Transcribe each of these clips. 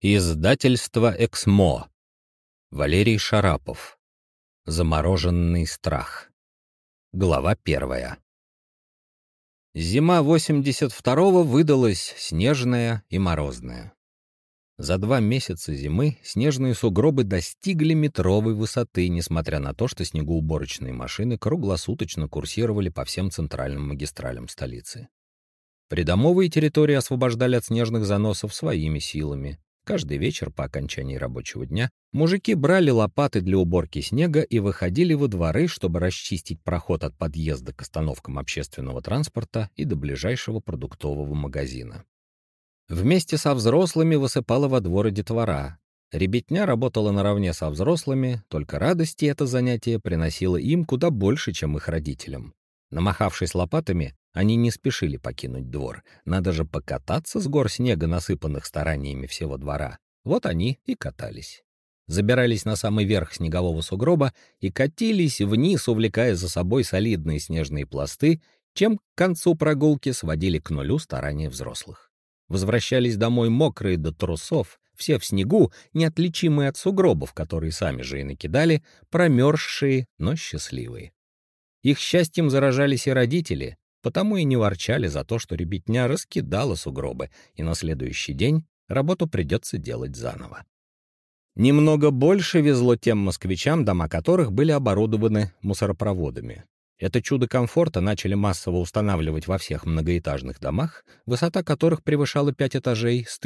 Издательство «Эксмо». Валерий Шарапов. Замороженный страх. Глава 1. Зима 82-го выдалась снежная и морозная. За 2 месяца зимы снежные сугробы достигли метровой высоты, несмотря на то, что снегоуборочные машины круглосуточно курсировали по всем центральным магистралям столицы. Придомовые территории освобождали от снежных заносов своими силами. Каждый вечер по окончании рабочего дня мужики брали лопаты для уборки снега и выходили во дворы, чтобы расчистить проход от подъезда к остановкам общественного транспорта и до ближайшего продуктового магазина. Вместе со взрослыми высыпала во двор и детвора. Ребятня работала наравне со взрослыми, только радости это занятие приносило им куда больше, чем их родителям. Намахавшись лопатами, они не спешили покинуть двор. Надо же покататься с гор снега, насыпанных стараниями всего двора. Вот они и катались. Забирались на самый верх снегового сугроба и катились вниз, увлекая за собой солидные снежные пласты, чем к концу прогулки сводили к нулю старания взрослых. Возвращались домой мокрые до трусов, все в снегу, неотличимые от сугробов, которые сами же и накидали, промерзшие, но счастливые. Их счастьем заражались и родители, потому и не ворчали за то, что ребятня раскидала сугробы, и на следующий день работу придется делать заново. Немного больше везло тем москвичам, дома которых были оборудованы мусоропроводами. Это чудо комфорта начали массово устанавливать во всех многоэтажных домах, высота которых превышала 5 этажей с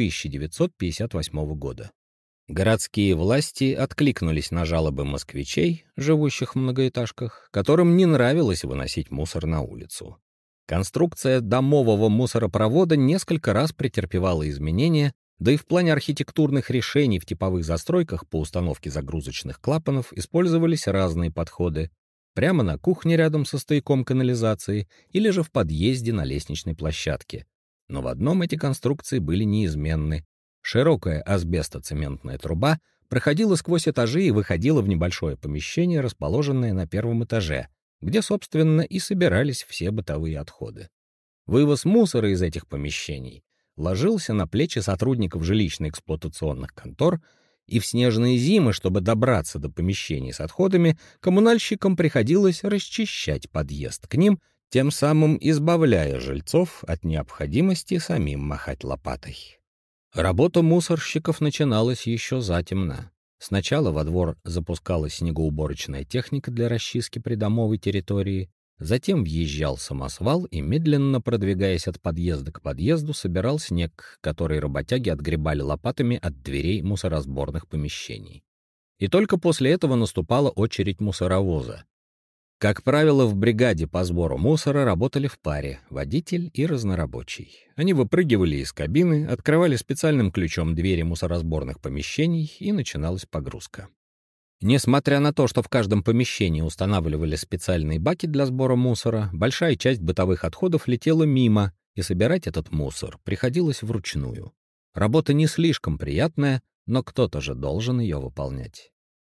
1958 года. Городские власти откликнулись на жалобы москвичей, живущих в многоэтажках, которым не нравилось выносить мусор на улицу. Конструкция домового мусоропровода несколько раз претерпевала изменения, да и в плане архитектурных решений в типовых застройках по установке загрузочных клапанов использовались разные подходы. Прямо на кухне рядом со стояком канализации или же в подъезде на лестничной площадке. Но в одном эти конструкции были неизменны. Широкая асбестоцементная труба проходила сквозь этажи и выходила в небольшое помещение, расположенное на 1-м этаже, где, собственно, и собирались все бытовые отходы. Вывоз мусора из этих помещений ложился на плечи сотрудников жилищно-эксплуатационных контор, и в снежные зимы, чтобы добраться до помещений с отходами, коммунальщикам приходилось расчищать подъезд к ним, тем самым избавляя жильцов от необходимости самим махать лопатой. Работа мусорщиков начиналась еще затемно. Сначала во двор запускалась снегоуборочная техника для расчистки придомовой территории, затем въезжал самосвал и, медленно продвигаясь от подъезда к подъезду, собирал снег, который работяги отгребали лопатами от дверей мусоросборных помещений. И только после этого наступала очередь мусоровоза. Как правило, в бригаде по сбору мусора работали в паре — водитель и разнорабочий. Они выпрыгивали из кабины, открывали специальным ключом двери мусоросборных помещений, и начиналась погрузка. Несмотря на то, что в каждом помещении устанавливали специальные баки для сбора мусора, большая часть бытовых отходов летела мимо, и собирать этот мусор приходилось вручную. Работа не слишком приятная, но кто-то же должен ее выполнять.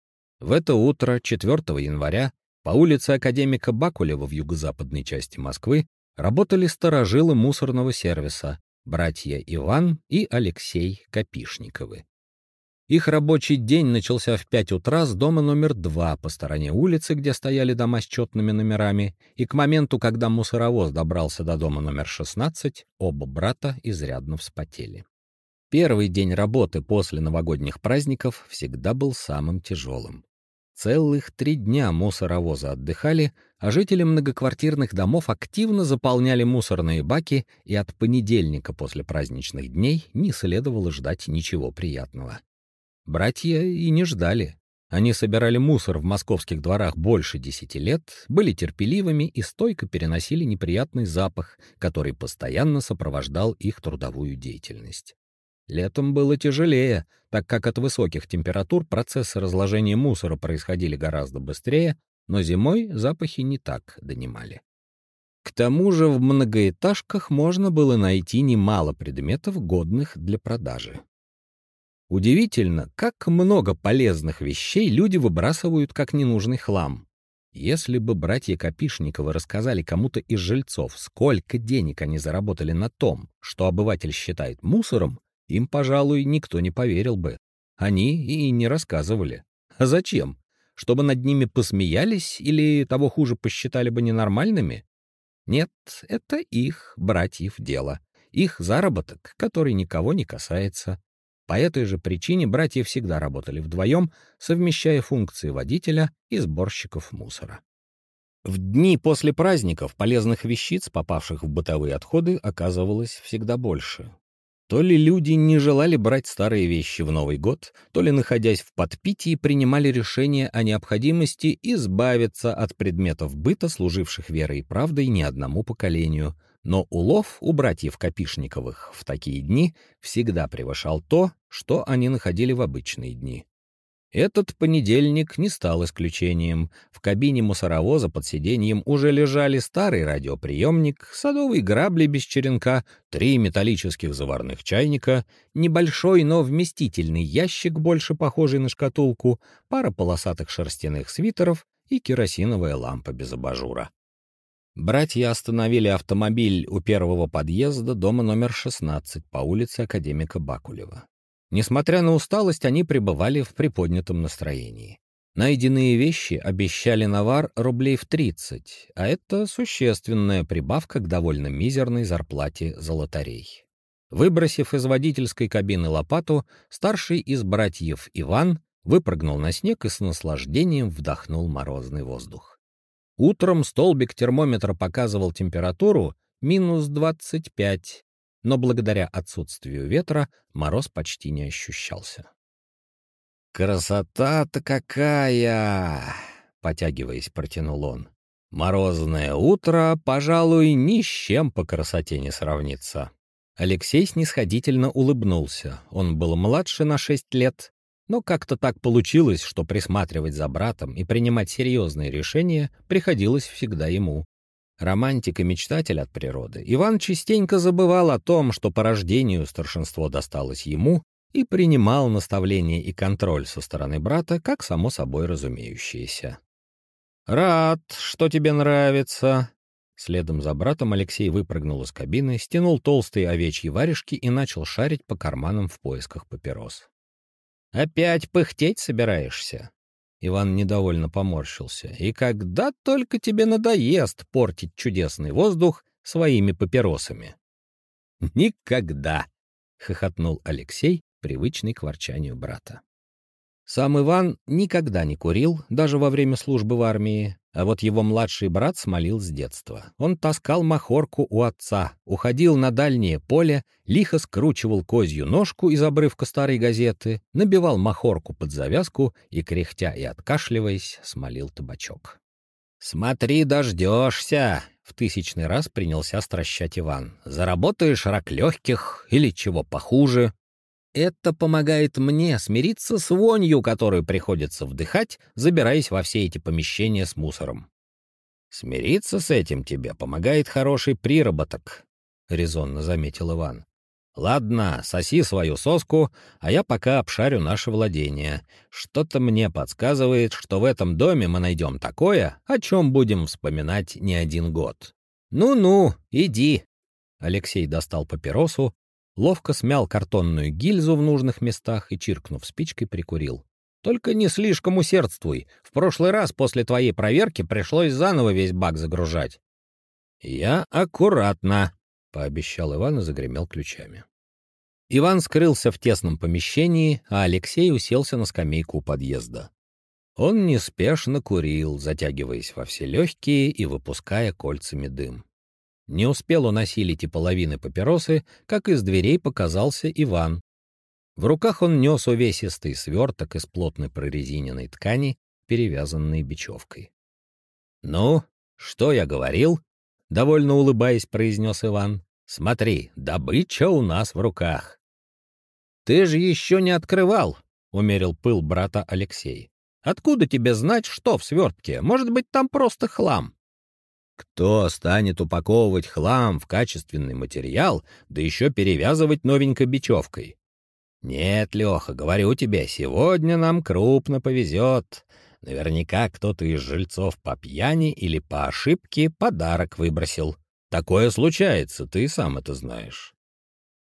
В это утро, 4 января, по улице Академика Бакулева в юго-западной части Москвы работали старожилы мусорного сервиса, братья Иван и Алексей Капишниковы. Их рабочий день начался в 5 утра с дома номер 2 по стороне улицы, где стояли дома с четными номерами, и к моменту, когда мусоровоз добрался до дома номер 16, оба брата изрядно вспотели. Первый день работы после новогодних праздников всегда был самым тяжелым. Целых 3 дня мусоровозы отдыхали, а жители многоквартирных домов активно заполняли мусорные баки, и от понедельника после праздничных дней не следовало ждать ничего приятного. Братья и не ждали. Они собирали мусор в московских дворах больше 10 лет, были терпеливыми и стойко переносили неприятный запах, который постоянно сопровождал их трудовую деятельность. Летом было тяжелее, так как от высоких температур процессы разложения мусора происходили гораздо быстрее, но зимой запахи не так донимали. К тому же в многоэтажках можно было найти немало предметов, годных для продажи. Удивительно, как много полезных вещей люди выбрасывают как ненужный хлам. Если бы братья Капишниковы рассказали кому-то из жильцов, сколько денег они заработали на том, что обыватель считает мусором, Им, пожалуй, никто не поверил бы. Они и не рассказывали. А зачем? Чтобы над ними посмеялись или, того хуже, посчитали бы ненормальными? Нет, это их, братьев, дело. Их заработок, который никого не касается. По этой же причине братья всегда работали вдвоем, совмещая функции водителя и сборщиков мусора. В дни после праздников полезных вещиц, попавших в бытовые отходы, оказывалось всегда больше. То ли люди не желали брать старые вещи в Новый год, то ли, находясь в подпитии, принимали решение о необходимости избавиться от предметов быта, служивших верой и правдой не одному поколению. Но улов у братьев Копишниковых в такие дни всегда превышал то, что они находили в обычные дни. Этот понедельник не стал исключением. В кабине мусоровоза под сиденьем уже лежали старый радиоприемник, садовые грабли без черенка, 3 металлических заварных чайника, небольшой, но вместительный ящик, больше похожий на шкатулку, пара полосатых шерстяных свитеров и керосиновая лампа без абажура. Братья остановили автомобиль у первого подъезда дома номер 16 по улице Академика Бакулева. Несмотря на усталость, они пребывали в приподнятом настроении. Найденные вещи обещали навар рублей в 30, а это существенная прибавка к довольно мизерной зарплате золотарей. Выбросив из водительской кабины лопату, старший из братьев Иван выпрыгнул на снег и с наслаждением вдохнул морозный воздух. Утром столбик термометра показывал температуру минус 25, но благодаря отсутствию ветра мороз почти не ощущался. «Красота-то какая!» — потягиваясь, протянул он. «Морозное утро, пожалуй, ни с чем по красоте не сравнится». Алексей снисходительно улыбнулся. Он был младше на 6 лет, но как-то так получилось, что присматривать за братом и принимать серьезные решения приходилось всегда ему. Романтик и мечтатель от природы, Иван частенько забывал о том, что по рождению старшинство досталось ему, и принимал наставления и контроль со стороны брата как само собой разумеющееся. «Рад, что тебе нравится». Следом за братом Алексей выпрыгнул из кабины, стянул толстые овечьи варежки и начал шарить по карманам в поисках папирос. «Опять пыхтеть собираешься?» Иван недовольно поморщился. «И когда только тебе надоест портить чудесный воздух своими папиросами?» «Никогда!» — хохотнул Алексей, привычный к ворчанию брата. Сам Иван никогда не курил, даже во время службы в армии, а вот его младший брат смолил с детства. Он таскал махорку у отца, уходил на дальнее поле, лихо скручивал козью ножку из обрывка старой газеты, набивал махорку под завязку и, кряхтя и откашливаясь, смолил табачок. «Смотри, дождешься!» — в 1000-й раз принялся стращать Иван. «Заработаешь рак легких или чего похуже. Это помогает мне смириться с вонью, которую приходится вдыхать, забираясь во все эти помещения с мусором». «Смириться с этим тебе помогает хороший приработок», — резонно заметил Иван. «Ладно, соси свою соску, а я пока обшарю наше владение. Что-то мне подсказывает, что в этом доме мы найдем такое, о чем будем вспоминать не один год». «Ну-ну, иди». Алексей достал папиросу, ловко смял картонную гильзу в нужных местах и, чиркнув спичкой, прикурил. «Только не слишком усердствуй. В прошлый раз после твоей проверки пришлось заново весь бак загружать». «Я аккуратно», — пообещал Иван и загремел ключами. Иван скрылся в тесном помещении, а Алексей уселся на скамейку у подъезда. Он неспешно курил, затягиваясь во все легкие и выпуская кольцами дым. Не успел он осилить и половины папиросы, как из дверей показался Иван. В руках он нес увесистый сверток из плотной прорезиненной ткани, перевязанной бечевкой. «Ну, что я говорил?» — довольно улыбаясь, произнес Иван. «Смотри, добыча у нас в руках». «Ты же еще не открывал», — умерил пыл брата Алексей. «Откуда тебе знать, что в свертке? Может быть, там просто хлам?» «Кто станет упаковывать хлам в качественный материал, да еще перевязывать новенькой бечевкой? Нет, Леха, говорю тебе, сегодня нам крупно повезет. Наверняка кто-то из жильцов по пьяни или по ошибке подарок выбросил. Такое случается, ты сам это знаешь».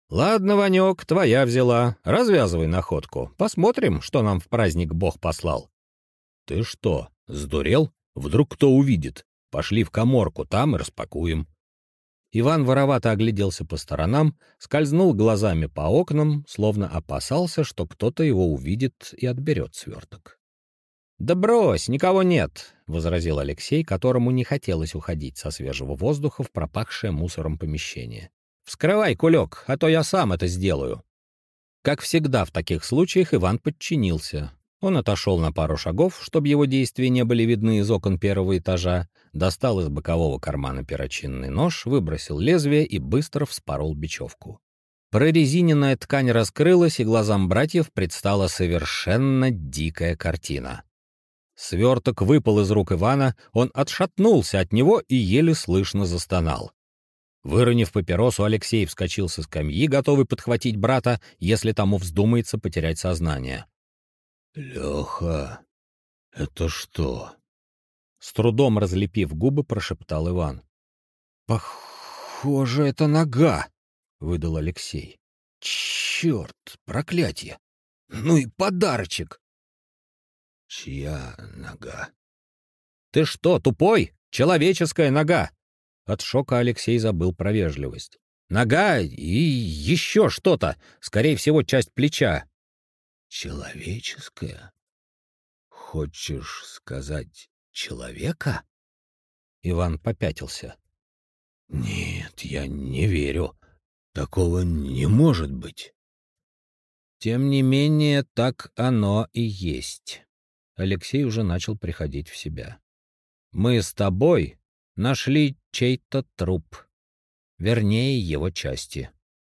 «Ладно, Ванек, твоя взяла. Развязывай находку. Посмотрим, что нам в праздник Бог послал». «Ты что, сдурел? Вдруг кто увидит? Пошли в каморку, там и распакуем». Иван воровато огляделся по сторонам, скользнул глазами по окнам, словно опасался, что кто-то его увидит и отберет сверток. «Да брось, никого нет», — возразил Алексей, которому не хотелось уходить со свежего воздуха в пропахшее мусором помещение. «Вскрывай кулек, а то я сам это сделаю». Как всегда в таких случаях Иван подчинился. Он отошел на пару шагов, чтобы его действия не были видны из окон первого этажа, достал из бокового кармана перочинный нож, выбросил лезвие и быстро вспорол бечевку. Прорезиненная ткань раскрылась, и глазам братьев предстала совершенно дикая картина. Сверток выпал из рук Ивана, он отшатнулся от него и еле слышно застонал. Выронив папиросу, Алексей вскочил со скамьи, готовый подхватить брата, если тому вздумается потерять сознание. «Леха, это что?» С трудом разлепив губы, прошептал Иван. «Похоже, это нога», — выдал Алексей. «Черт, проклятие! Ну и подарочек!» «Чья нога?» «Ты что, тупой? Человеческая нога!» От шока Алексей забыл про вежливость. «Нога и еще что-то, скорее всего, часть плеча». «Человеческая? Хочешь сказать, человека?» Иван попятился. «Нет, я не верю. Такого не может быть». «Тем не менее, так оно и есть». Алексей уже начал приходить в себя. «Мы с тобой нашли чей-то труп. Вернее, его части».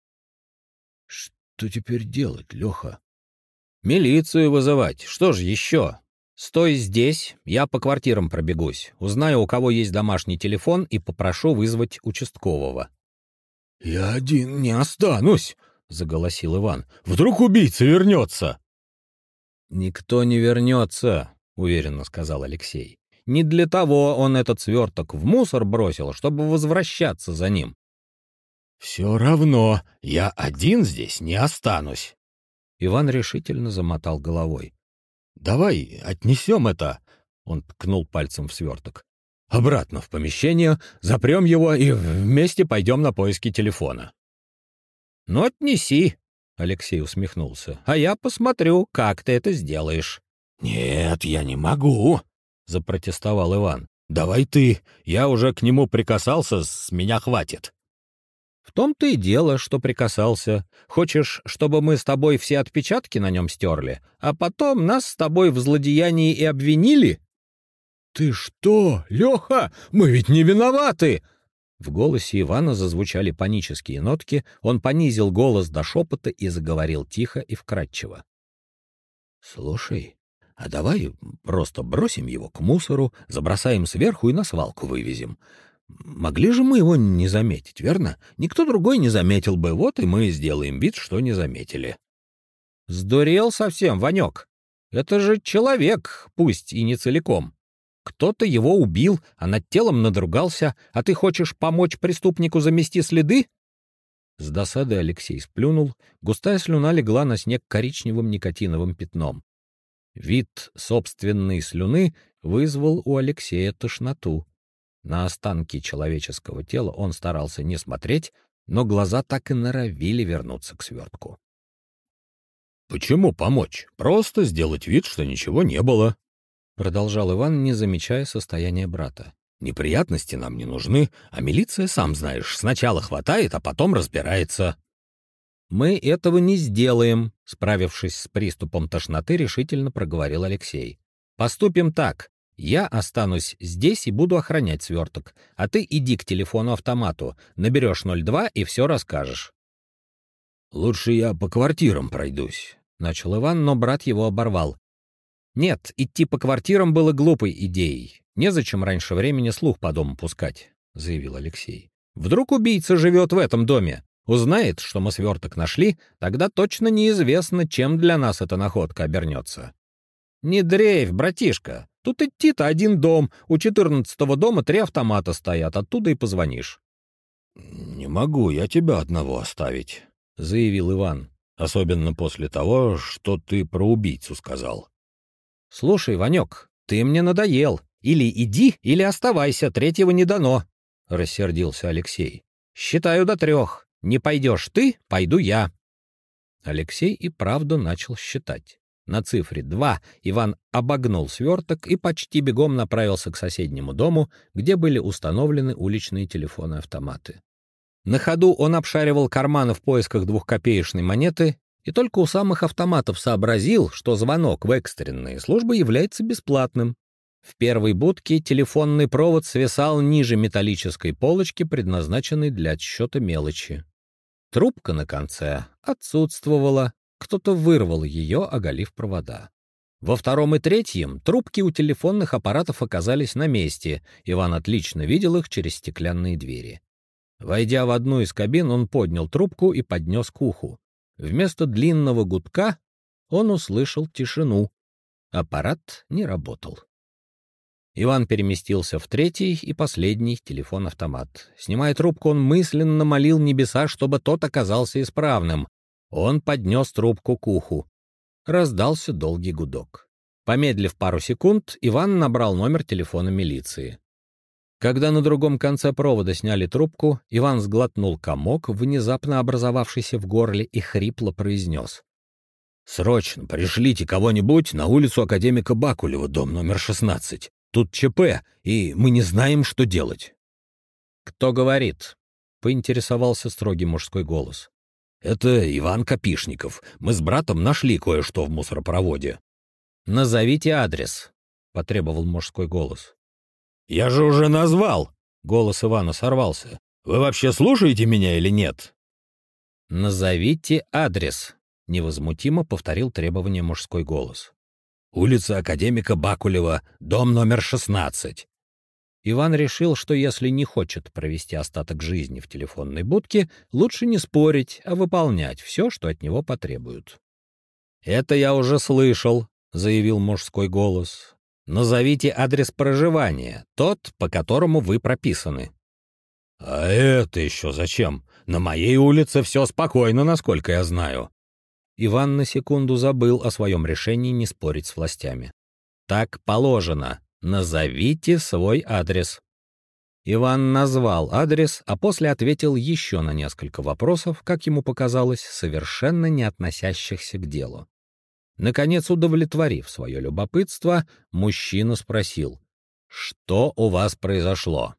«Что теперь делать, Леха?» «Милицию вызывать. Что ж еще? Стой здесь, я по квартирам пробегусь, узнаю, у кого есть домашний телефон, и попрошу вызвать участкового». «Я один не останусь», — заголосил Иван. «Вдруг убийца вернется?» «Никто не вернется», — уверенно сказал Алексей. «Не для того он этот сверток в мусор бросил, чтобы возвращаться за ним». «Все равно я один здесь не останусь». Иван решительно замотал головой. «Давай отнесем это», — он ткнул пальцем в сверток, «обратно в помещение, запрем его и вместе пойдем на поиски телефона». «Ну, отнеси», — Алексей усмехнулся, «а я посмотрю, как ты это сделаешь». «Нет, я не могу», — запротестовал Иван. «Давай ты, я уже к нему прикасался, с меня хватит». «В том-то и дело, что прикасался. Хочешь, чтобы мы с тобой все отпечатки на нем стерли, а потом нас с тобой в злодеянии и обвинили?» «Ты что, Леха? Мы ведь не виноваты!» В голосе Ивана зазвучали панические нотки, он понизил голос до шепота и заговорил тихо и вкрадчиво. «Слушай, а давай просто бросим его к мусору, забросаем сверху и на свалку вывезем. Могли же мы его не заметить, верно? Никто другой не заметил бы, вот и мы сделаем вид, что не заметили». «Сдурел совсем, Ванек. Это же человек, пусть и не целиком. Кто-то его убил, а над телом надругался, а ты хочешь помочь преступнику замести следы?» С досады Алексей сплюнул, густая слюна легла на снег коричневым никотиновым пятном. Вид собственной слюны вызвал у Алексея тошноту. На останки человеческого тела он старался не смотреть, но глаза так и норовили вернуться к свертку. «Почему помочь? Просто сделать вид, что ничего не было», — продолжал Иван, не замечая состояния брата. «Неприятности нам не нужны, а милиция, сам знаешь, сначала хватает, а потом разбирается». «Мы этого не сделаем», — справившись с приступом тошноты, решительно проговорил Алексей. «Поступим так. Я останусь здесь и буду охранять сверток, а ты иди к телефону-автомату, наберешь 02 и все расскажешь». «Лучше я по квартирам пройдусь», — начал Иван, но брат его оборвал. «Нет, идти по квартирам было глупой идеей. Незачем раньше времени слух по дому пускать», — заявил Алексей. «Вдруг убийца живет в этом доме? Узнает, что мы сверток нашли, тогда точно неизвестно, чем для нас эта находка обернется». «Не дрейфь, братишка. Тут идти-то один дом, у 14-го дома 3 автомата стоят, оттуда и позвонишь». «Не могу я тебя одного оставить», — заявил Иван. «Особенно после того, что ты про убийцу сказал». «Слушай, Ванек, ты мне надоел. Или иди, или оставайся, третьего не дано», — рассердился Алексей. «Считаю до 3. Не пойдешь ты, пойду я». Алексей и правда начал считать. На цифре 2 Иван обогнул сверток и почти бегом направился к соседнему дому, где были установлены уличные телефоны-автоматы. На ходу он обшаривал карманы в поисках 2-копеечной монеты и только у самых автоматов сообразил, что звонок в экстренные службы является бесплатным. В первой будке телефонный провод свисал ниже металлической полочки, предназначенной для отсчета мелочи. Трубка на конце отсутствовала, кто-то вырвал ее, оголив провода. Во 2 и 3 трубки у телефонных аппаратов оказались на месте, Иван отлично видел их через стеклянные двери. Войдя в одну из кабин, он поднял трубку и поднес к уху. Вместо длинного гудка он услышал тишину. Аппарат не работал. Иван переместился в 3 и последний телефон-автомат. Снимая трубку, он мысленно молил небеса, чтобы тот оказался исправным. Он поднес трубку к уху. Раздался долгий гудок. Помедлив пару секунд, Иван набрал номер телефона милиции. Когда на другом конце провода сняли трубку, Иван сглотнул комок, внезапно образовавшийся в горле, и хрипло произнес: «Срочно пришлите кого-нибудь на улицу Академика Бакулева, дом номер 16. Тут ЧП, и мы не знаем, что делать». «Кто говорит?» — поинтересовался строгий мужской голос. «Это Иван Копишников. Мы с братом нашли кое-что в мусоропроводе». «Назовите адрес», — потребовал мужской голос. «Я же уже назвал!» — голос Ивана сорвался. «Вы вообще слушаете меня или нет?» «Назовите адрес», — невозмутимо повторил требование мужской голос. «Улица Академика Бакулева, дом номер 16». Иван решил, что если не хочет провести остаток жизни в телефонной будке, лучше не спорить, а выполнять все, что от него потребуют. «Это я уже слышал», — заявил мужской голос. «Назовите адрес проживания, тот, по которому вы прописаны». «А это еще зачем? На моей улице все спокойно, насколько я знаю». Иван на секунду забыл о своем решении не спорить с властями. «Так положено. Назовите свой адрес». Иван назвал адрес, а после ответил еще на несколько вопросов, как ему показалось, совершенно не относящихся к делу. Наконец, удовлетворив свое любопытство, мужчина спросил: «Что у вас произошло?»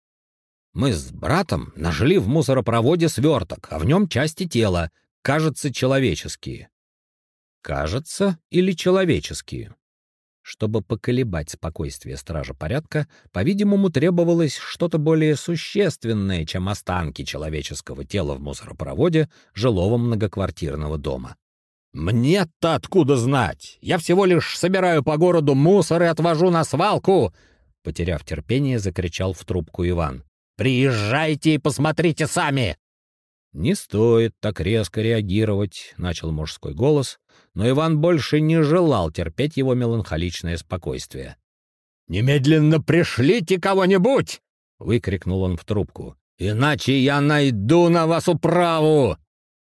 «Мы с братом нашли в мусоропроводе сверток, а в нем части тела, кажется, человеческие». «Кажется» или «человеческие»? Чтобы поколебать спокойствие стража порядка, по-видимому, требовалось что-то более существенное, чем останки человеческого тела в мусоропроводе жилого многоквартирного дома. «Мне-то откуда знать? Я всего лишь собираю по городу мусор и отвожу на свалку!» Потеряв терпение, закричал в трубку Иван. «Приезжайте и посмотрите сами!» «Не стоит так резко реагировать», — начал мужской голос, но Иван больше не желал терпеть его меланхоличное спокойствие. «Немедленно пришлите кого-нибудь!» — выкрикнул он в трубку. «Иначе я найду на вас управу!»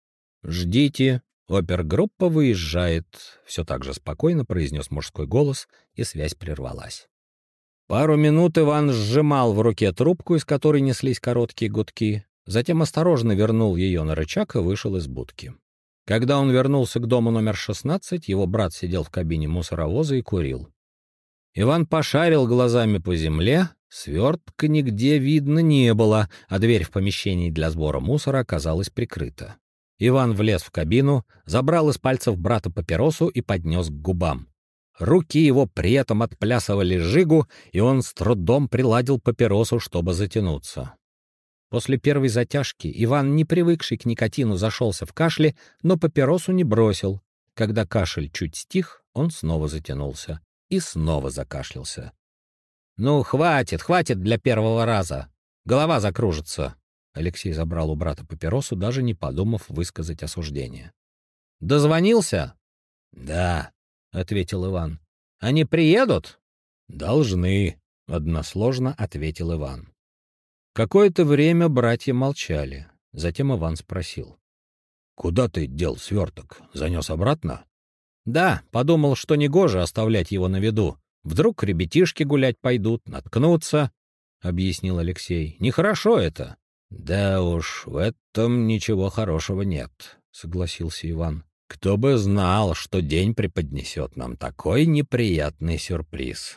«Ждите, опергруппа выезжает», — все так же спокойно произнес мужской голос, и связь прервалась. Пару минут Иван сжимал в руке трубку, из которой неслись короткие гудки, затем осторожно вернул ее на рычаг и вышел из будки. Когда он вернулся к дому номер 16, его брат сидел в кабине мусоровоза и курил. Иван пошарил глазами по земле, свертка нигде видно не было, а дверь в помещении для сбора мусора оказалась прикрыта. Иван влез в кабину, забрал из пальцев брата папиросу и поднес к губам. Руки его при этом отплясывали жигу, и он с трудом приладил папиросу, чтобы затянуться. После первой затяжки Иван, не привыкший к никотину, зашелся в кашле, но папиросу не бросил. Когда кашель чуть стих, он снова затянулся и снова закашлялся. «Ну, хватит для первого раза. Голова закружится». Алексей забрал у брата папиросу, даже не подумав высказать осуждение. «Дозвонился?» «Да», — ответил Иван. «Они приедут?» «Должны», — односложно ответил Иван. Какое-то время братья молчали. Затем Иван спросил: Куда ты дел сверток? Занес обратно? Да, подумал, что негоже оставлять его на виду. Вдруг ребятишки гулять пойдут, наткнутся, — объяснил Алексей. Нехорошо это. Да уж, в этом ничего хорошего нет, — согласился Иван. Кто бы знал, что день преподнесет нам такой неприятный сюрприз.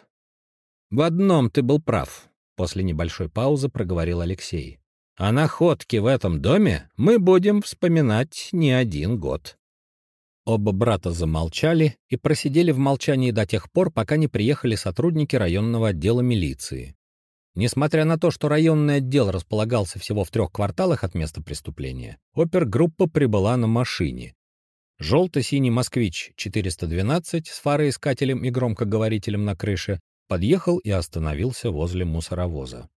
В одном ты был прав, — после небольшой паузы проговорил Алексей. О находке в этом доме мы будем вспоминать не один год. Оба брата замолчали и просидели в молчании до тех пор, пока не приехали сотрудники районного отдела милиции. Несмотря на то, что районный отдел располагался всего в 3 кварталах от места преступления, опергруппа прибыла на машине. Желто-синий «Москвич-412» с фароискателем и громкоговорителем на крыше подъехал и остановился возле мусоровоза.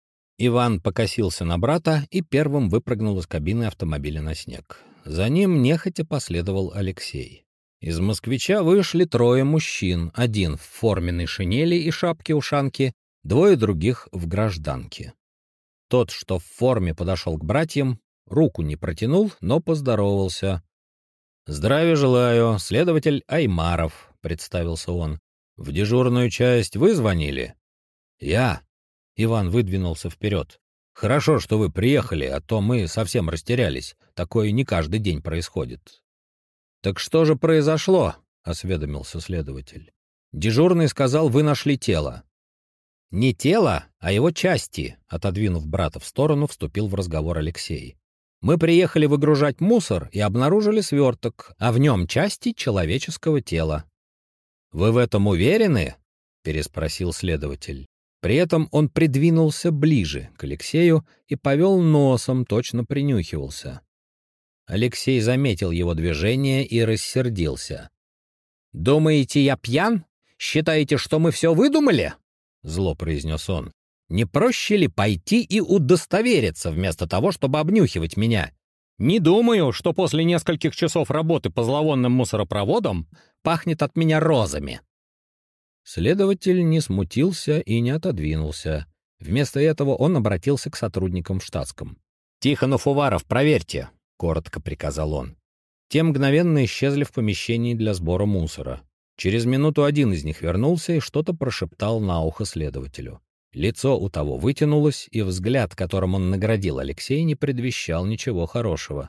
Иван покосился на брата и первым выпрыгнул из кабины автомобиля на снег. За ним нехотя последовал Алексей. Из «Москвича» вышли 3 мужчин, один в форменной шинели и шапке-ушанке, 2 других в гражданке. Тот, что в форме, подошел к братьям, руку не протянул, но поздоровался. «Здравия желаю, следователь Аймаров», — представился он. «В дежурную часть вы звонили?» «Я». Иван выдвинулся вперед. «Хорошо, что вы приехали, а то мы совсем растерялись. Такое не каждый день происходит». «Так что же произошло?» — осведомился следователь. «Дежурный сказал, вы нашли тело». «Не тело, а его части», — отодвинув брата в сторону, вступил в разговор Алексей. «Мы приехали выгружать мусор и обнаружили сверток, а в нем части человеческого тела». «Вы в этом уверены?» — переспросил следователь. При этом он придвинулся ближе к Алексею и повел носом, точно принюхивался. Алексей заметил его движение и рассердился. «Думаете, я пьян? Считаете, что мы все выдумали?» — зло произнес он. «Не проще ли пойти и удостовериться, вместо того, чтобы обнюхивать меня? Не думаю, что после нескольких часов работы по зловонным мусоропроводам пахнет от меня розами». Следователь не смутился и не отодвинулся. Вместо этого он обратился к сотрудникам в штатском. «Тихонов, Уваров, проверьте», — коротко приказал он. Те мгновенно исчезли в помещении для сбора мусора. Через минуту один из них вернулся и что-то прошептал на ухо следователю. Лицо у того вытянулось, и взгляд, которым он наградил Алексея, не предвещал ничего хорошего.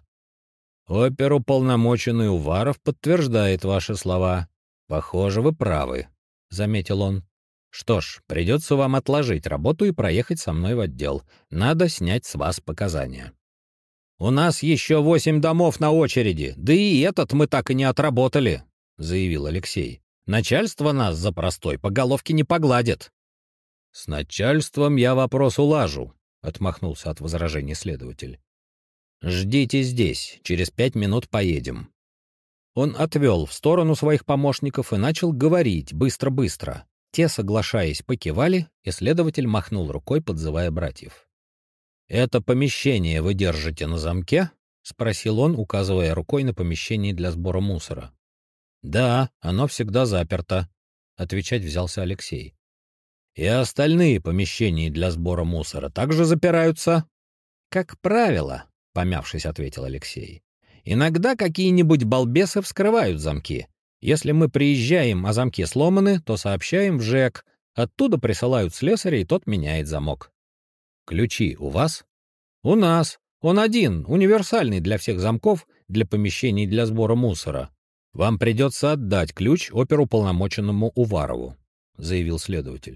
«Оперуполномоченный Уваров подтверждает ваши слова. Похоже, вы правы», — заметил он. «Что ж, придется вам отложить работу и проехать со мной в отдел. Надо снять с вас показания». «У нас еще 8 домов на очереди, да и этот мы так и не отработали», — заявил Алексей. «Начальство нас за простой по головке не погладит». «С начальством я вопрос улажу», — отмахнулся от возражений следователь. «Ждите здесь, через 5 минут поедем». Он отвел в сторону своих помощников и начал говорить быстро-быстро. Те, соглашаясь, покивали, и следователь махнул рукой, подзывая братьев. «Это помещение вы держите на замке?» — спросил он, указывая рукой на помещение для сбора мусора. «Да, оно всегда заперто», — отвечать взялся Алексей. «И остальные помещения для сбора мусора также запираются?» «Как правило», — помявшись, ответил Алексей. «Иногда какие-нибудь балбесы вскрывают замки. Если мы приезжаем, а замки сломаны, то сообщаем в ЖЭК. Оттуда присылают слесаря, и тот меняет замок». «Ключи у вас?» «У нас. Он один, универсальный для всех замков, для помещений для сбора мусора. Вам придется отдать ключ оперуполномоченному Уварову», — заявил следователь.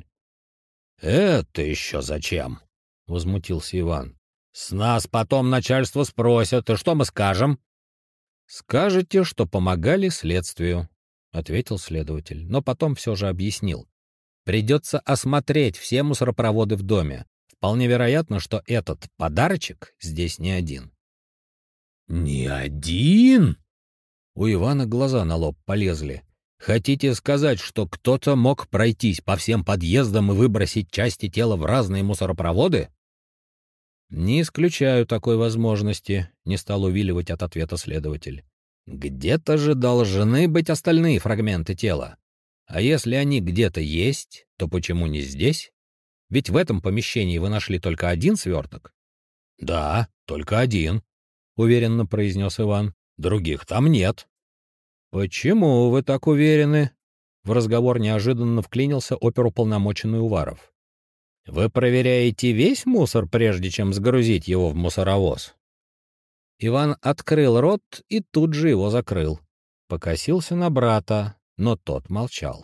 «Это еще зачем?» — возмутился Иван. «С нас потом начальство спросят, и что мы скажем?» «Скажете, что помогали следствию», — ответил следователь, но потом все же объяснил. «Придется осмотреть все мусоропроводы в доме. Вполне вероятно, что этот подарочек здесь не один». «Не один?» У Ивана глаза на лоб полезли. «Хотите сказать, что кто-то мог пройтись по всем подъездам и выбросить части тела в разные мусоропроводы?» «Не исключаю такой возможности», — не стал увиливать от ответа следователь. «Где-то же должны быть остальные фрагменты тела. А если они где-то есть, то почему не здесь? Ведь в этом помещении вы нашли только один сверток?» «Да, только один», — уверенно произнес Иван. Других там нет». «Почему вы так уверены?» В разговор неожиданно вклинился оперуполномоченный Уваров. «Вы проверяете весь мусор, прежде чем сгрузить его в мусоровоз?» Иван открыл рот и тут же его закрыл. Покосился на брата, но тот молчал.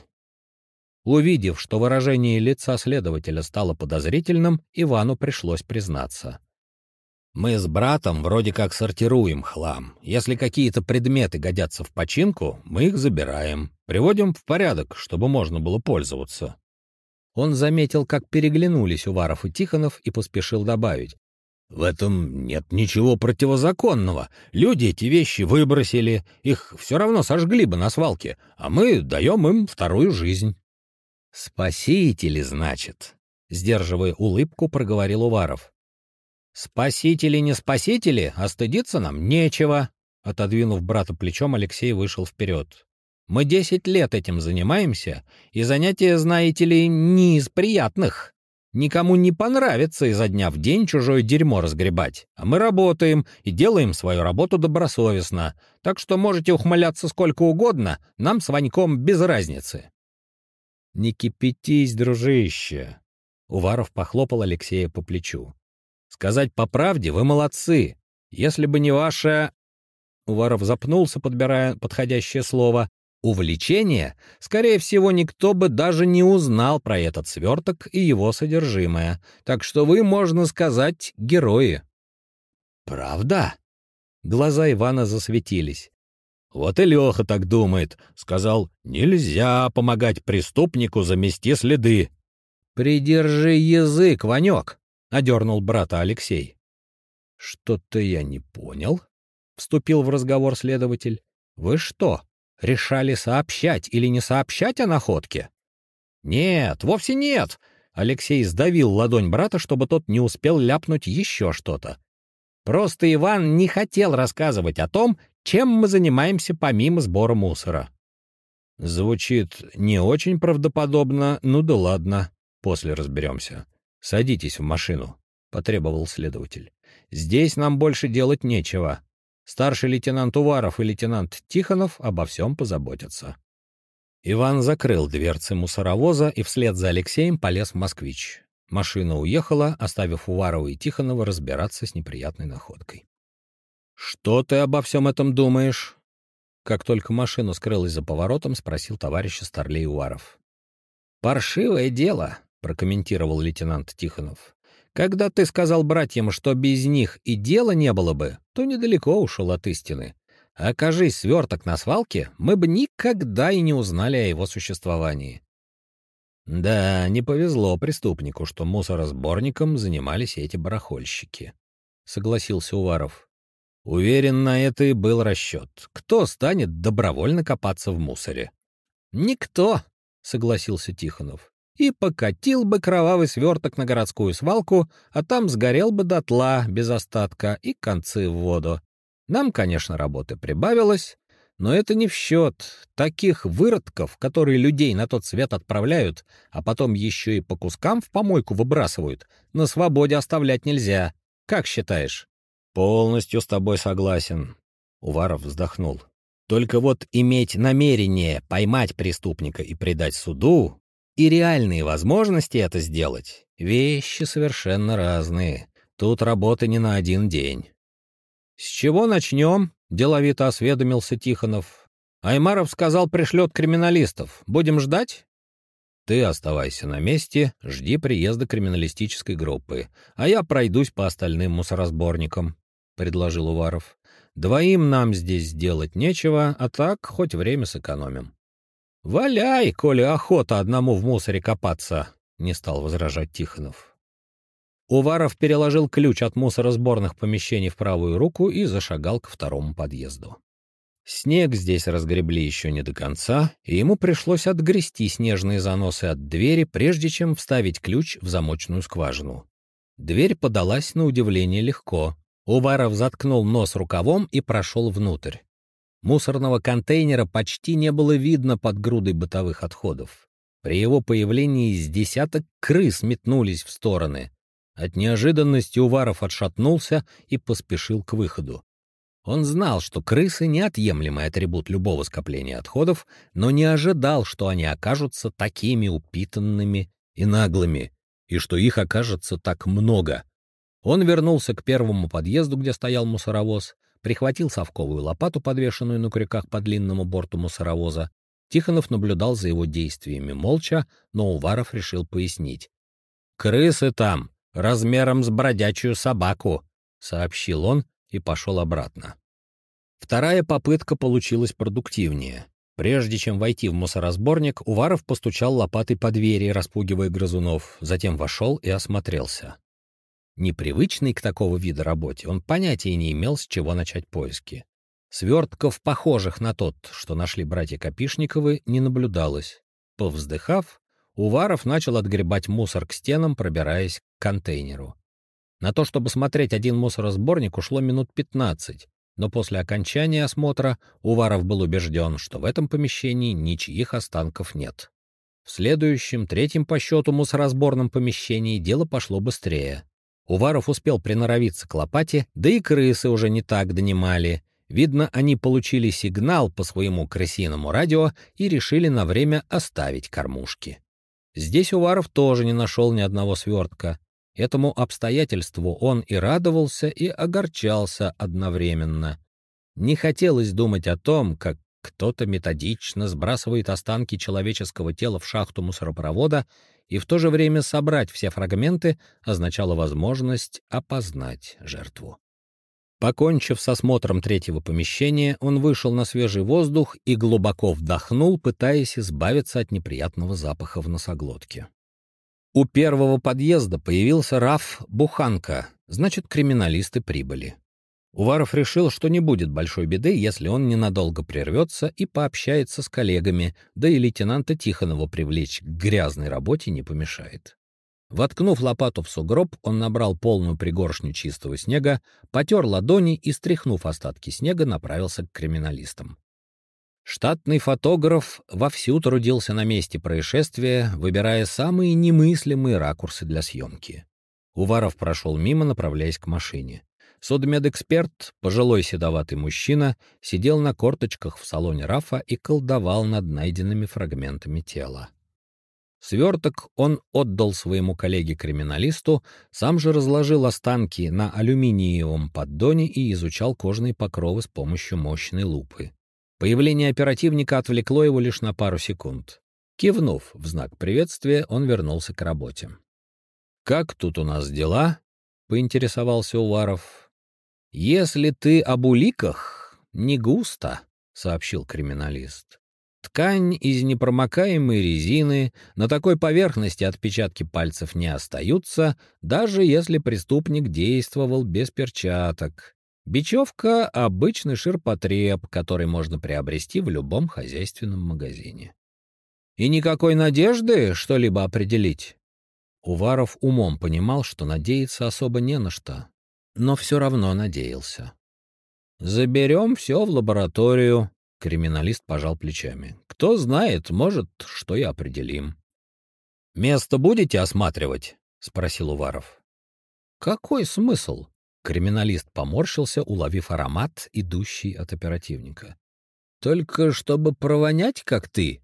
Увидев, что выражение лица следователя стало подозрительным, Ивану пришлось признаться. «Мы с братом вроде как сортируем хлам. Если какие-то предметы годятся в починку, мы их забираем, приводим в порядок, чтобы можно было пользоваться». Он заметил, как переглянулись Уваров и Тихонов, и поспешил добавить: «В этом нет ничего противозаконного. Люди эти вещи выбросили, их все равно сожгли бы на свалке, а мы даем им вторую жизнь». «Спасители, значит», — сдерживая улыбку, проговорил Уваров. «Спасители не спасители, а стыдиться нам нечего», — отодвинув брата плечом, Алексей вышел вперед. «Мы 10 лет этим занимаемся, и занятия, знаете ли, не из приятных. Никому не понравится изо дня в день чужое дерьмо разгребать, а мы работаем и делаем свою работу добросовестно, так что можете ухмыляться сколько угодно, нам с Ваньком без разницы». «Не кипятись, дружище!» Уваров похлопал Алексея по плечу. «Сказать по правде, вы молодцы. Если бы не ваше...» Уваров запнулся, подбирая подходящее слово. «Увлечение, скорее всего, никто бы даже не узнал про этот сверток и его содержимое. Так что вы, можно сказать, герои». «Правда?» Глаза Ивана засветились. «Вот и Леха так думает. Сказал, нельзя помогать преступнику замести следы». «Придержи язык, Ванек», — одернул брата Алексей. «Что-то я не понял», — вступил в разговор следователь. «Вы что, решали сообщать или не сообщать о находке?» «Нет, вовсе нет!» Алексей сдавил ладонь брата, чтобы тот не успел ляпнуть еще что-то. «Просто Иван не хотел рассказывать о том, чем мы занимаемся помимо сбора мусора». «Звучит не очень правдоподобно, ну да ладно, после разберемся. Садитесь в машину», — потребовал следователь. «Здесь нам больше делать нечего. Старший лейтенант Уваров и лейтенант Тихонов обо всем позаботятся». Иван закрыл дверцы мусоровоза и вслед за Алексеем полез в «Москвич». Машина уехала, оставив Уварова и Тихонова разбираться с неприятной находкой. «Что ты обо всем этом думаешь?» Как только машина скрылась за поворотом, спросил товарища старлей Уваров. «Паршивое дело», — прокомментировал лейтенант Тихонов. «Когда ты сказал братьям, что без них и дела не было бы, то недалеко ушел от истины. Окажись сверток на свалке, мы бы никогда и не узнали о его существовании». «Да, не повезло преступнику, что мусоросборником занимались эти барахольщики», — согласился Уваров. «Уверен, на это и был расчет. Кто станет добровольно копаться в мусоре?» «Никто», — согласился Тихонов. «И покатил бы кровавый сверток на городскую свалку, а там сгорел бы дотла, без остатка, и концы в воду. Нам, конечно, работы прибавилось, но это не в счет. Таких выродков, которые людей на тот свет отправляют, а потом еще и по кускам в помойку выбрасывают, на свободе оставлять нельзя. Как считаешь?» «Полностью с тобой согласен», — Уваров вздохнул. «Только вот иметь намерение поймать преступника и предать суду, и реальные возможности это сделать — вещи совершенно разные. Тут работы не на один день». «С чего начнем?» — деловито осведомился Тихонов. «Аймаров сказал, пришлет криминалистов. Будем ждать?» «Ты оставайся на месте, жди приезда криминалистической группы, а я пройдусь по остальным мусоросборникам», — предложил Уваров. «Двоим нам здесь делать нечего, а так хоть время сэкономим». «Валяй, коли охота одному в мусоре копаться», — не стал возражать Тихонов. Уваров переложил ключ от мусоросборных помещений в правую руку и зашагал к второму подъезду. Снег здесь разгребли еще не до конца, и ему пришлось отгрести снежные заносы от двери, прежде чем вставить ключ в замочную скважину. Дверь подалась на удивление легко. Уваров заткнул нос рукавом и прошел внутрь. Мусорного контейнера почти не было видно под грудой бытовых отходов. При его появлении с десяток крыс метнулись в стороны. От неожиданности Уваров отшатнулся и поспешил к выходу. Он знал, что крысы — неотъемлемый атрибут любого скопления отходов, но не ожидал, что они окажутся такими упитанными и наглыми, и что их окажется так много. Он вернулся к первому подъезду, где стоял мусоровоз, прихватил совковую лопату, подвешенную на крюках по длинному борту мусоровоза. Тихонов наблюдал за его действиями молча, но Уваров решил пояснить. «Крысы там, размером с бродячую собаку», — сообщил он и пошел обратно. Вторая попытка получилась продуктивнее. Прежде чем войти в мусоросборник, Уваров постучал лопатой по двери, распугивая грызунов, затем вошел и осмотрелся. Непривычный к такого вида работе, он понятия не имел, с чего начать поиски. Свертков, похожих на тот, что нашли братья Копишниковы, не наблюдалось. Повздыхав, Уваров начал отгребать мусор к стенам, пробираясь к контейнеру. На то, чтобы смотреть один мусоросборник, ушло минут 15, но после окончания осмотра Уваров был убежден, что в этом помещении ничьих останков нет. В следующем, третьем по счету мусоросборном помещении дело пошло быстрее. Уваров успел приноровиться к лопате, да и крысы уже не так донимали. Видно, они получили сигнал по своему крысиному радио и решили на время оставить кормушки. Здесь Уваров тоже не нашел ни одного свертка. Этому обстоятельству он и радовался, и огорчался одновременно. Не хотелось думать о том, как кто-то методично сбрасывает останки человеческого тела в шахту мусоропровода, и в то же время собрать все фрагменты означало возможность опознать жертву. Покончив с осмотром третьего помещения, он вышел на свежий воздух и глубоко вдохнул, пытаясь избавиться от неприятного запаха в носоглотке. У первого подъезда появился Раф-буханка, значит, криминалисты прибыли. Уваров решил, что не будет большой беды, если он ненадолго прервется и пообщается с коллегами, да и лейтенанта Тихонова привлечь к грязной работе не помешает. Воткнув лопату в сугроб, он набрал полную пригоршню чистого снега, потер ладони и, стряхнув остатки снега, направился к криминалистам. Штатный фотограф вовсю трудился на месте происшествия, выбирая самые немыслимые ракурсы для съемки. Уваров прошел мимо, направляясь к машине. Судмедэксперт, пожилой седоватый мужчина, сидел на корточках в салоне Рафа и колдовал над найденными фрагментами тела. Сверток он отдал своему коллеге-криминалисту, сам же разложил останки на алюминиевом поддоне и изучал кожные покровы с помощью мощной лупы. Появление оперативника отвлекло его лишь на пару секунд. Кивнув в знак приветствия, он вернулся к работе. «Как тут у нас дела?» — поинтересовался Уваров. «Если ты об уликах, не густо», — сообщил криминалист. «Ткань из непромокаемой резины, на такой поверхности отпечатки пальцев не остаются, даже если преступник действовал без перчаток. Бечевка — обычный ширпотреб, который можно приобрести в любом хозяйственном магазине. И никакой надежды что-либо определить». Уваров умом понимал, что надеяться особо не на что, но все равно надеялся. «Заберем все в лабораторию», — криминалист пожал плечами. «Кто знает, может, что и определим». «Место будете осматривать?» — спросил Уваров. «Какой смысл?» — криминалист поморщился, уловив аромат, идущий от оперативника. «Только чтобы провонять, как ты?»